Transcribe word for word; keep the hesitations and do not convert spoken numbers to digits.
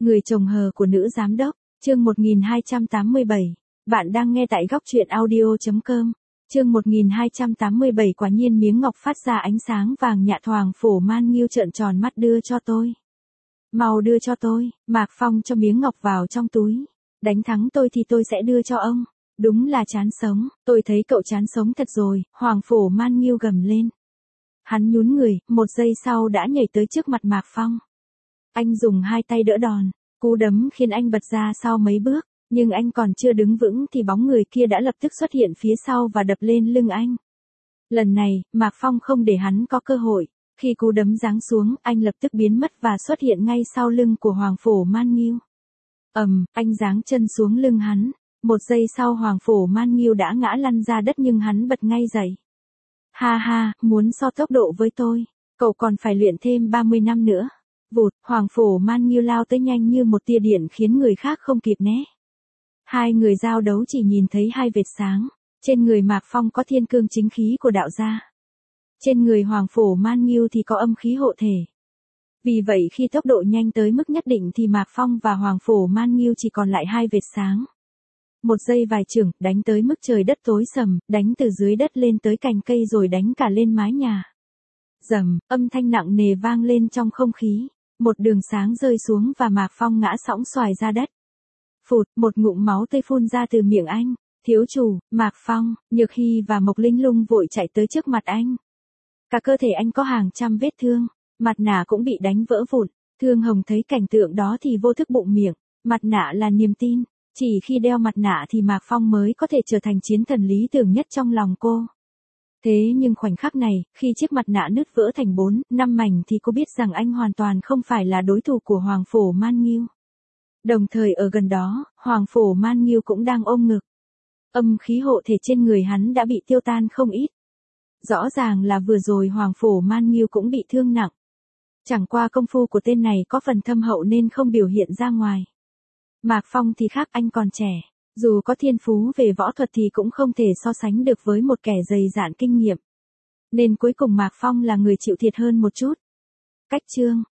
Người chồng hờ của nữ giám đốc, chương một nghìn hai trăm tám mươi bảy. Bạn đang nghe tại góc truyện audio chấm com. Chương một nghìn hai trăm tám mươi bảy. Quả nhiên miếng ngọc phát ra ánh sáng vàng nhạt. Hoàng Phổ Man Nghiêu trợn tròn mắt, đưa cho tôi. Mau đưa cho tôi. Mạc Phong cho miếng ngọc vào trong túi. Đánh thắng tôi thì tôi sẽ đưa cho ông. Đúng là chán sống, tôi thấy cậu chán sống thật rồi. Hoàng Phổ Man Nghiêu gầm lên. Hắn nhún người, một giây sau đã nhảy tới trước mặt Mạc Phong. Anh dùng hai tay đỡ đòn, cú đấm khiến anh bật ra sau mấy bước, nhưng anh còn chưa đứng vững thì bóng người kia đã lập tức xuất hiện phía sau và đập lên lưng anh. Lần này, Mạc Phong không để hắn có cơ hội, khi cú đấm giáng xuống, anh lập tức biến mất và xuất hiện ngay sau lưng của Hoàng Phổ Man Nghiêu. Ầm, anh giáng chân xuống lưng hắn, một giây sau Hoàng Phổ Man Nghiêu đã ngã lăn ra đất nhưng hắn bật ngay dậy. Ha ha, muốn so tốc độ với tôi, cậu còn phải luyện thêm ba mươi năm nữa. Vụt, Hoàng Phổ Man Nghiêu lao tới nhanh như một tia điện khiến người khác không kịp né. Hai người giao đấu chỉ nhìn thấy hai vệt sáng, trên người Mạc Phong có thiên cương chính khí của đạo gia. Trên người Hoàng Phổ Man Nghiêu thì có âm khí hộ thể. Vì vậy khi tốc độ nhanh tới mức nhất định thì Mạc Phong và Hoàng Phổ Man Nghiêu chỉ còn lại hai vệt sáng. Một giây vài chưởng, đánh tới mức trời đất tối sầm, đánh từ dưới đất lên tới cành cây rồi đánh cả lên mái nhà. Rầm, âm thanh nặng nề vang lên trong không khí, một đường sáng rơi xuống và Mạc Phong ngã sõng xoài ra đất. Phụt, một ngụm máu tươi phun ra từ miệng anh. Thiếu chủ, Mạc Phong, Nhược Hy và Mộc Linh Lung vội chạy tới trước mặt anh. Cả cơ thể anh có hàng trăm vết thương, mặt nạ cũng bị đánh vỡ vụn. Thương Hồng thấy cảnh tượng đó thì vô thức bụng miệng, mặt nạ là niềm tin. Chỉ khi đeo mặt nạ thì Mạc Phong mới có thể trở thành chiến thần lý tưởng nhất trong lòng cô. Thế nhưng khoảnh khắc này, khi chiếc mặt nạ nứt vỡ thành bốn, năm mảnh thì cô biết rằng anh hoàn toàn không phải là đối thủ của Hoàng Phổ Man Nghiêu. Đồng thời ở gần đó, Hoàng Phổ Man Nghiêu cũng đang ôm ngực. Âm khí hộ thể trên người hắn đã bị tiêu tan không ít. Rõ ràng là vừa rồi Hoàng Phổ Man Nghiêu cũng bị thương nặng. Chẳng qua công phu của tên này có phần thâm hậu nên không biểu hiện ra ngoài. Mạc Phong thì khác, anh còn trẻ, dù có thiên phú về võ thuật thì cũng không thể so sánh được với một kẻ dày dạn kinh nghiệm. Nên cuối cùng Mạc Phong là người chịu thiệt hơn một chút. Cách chương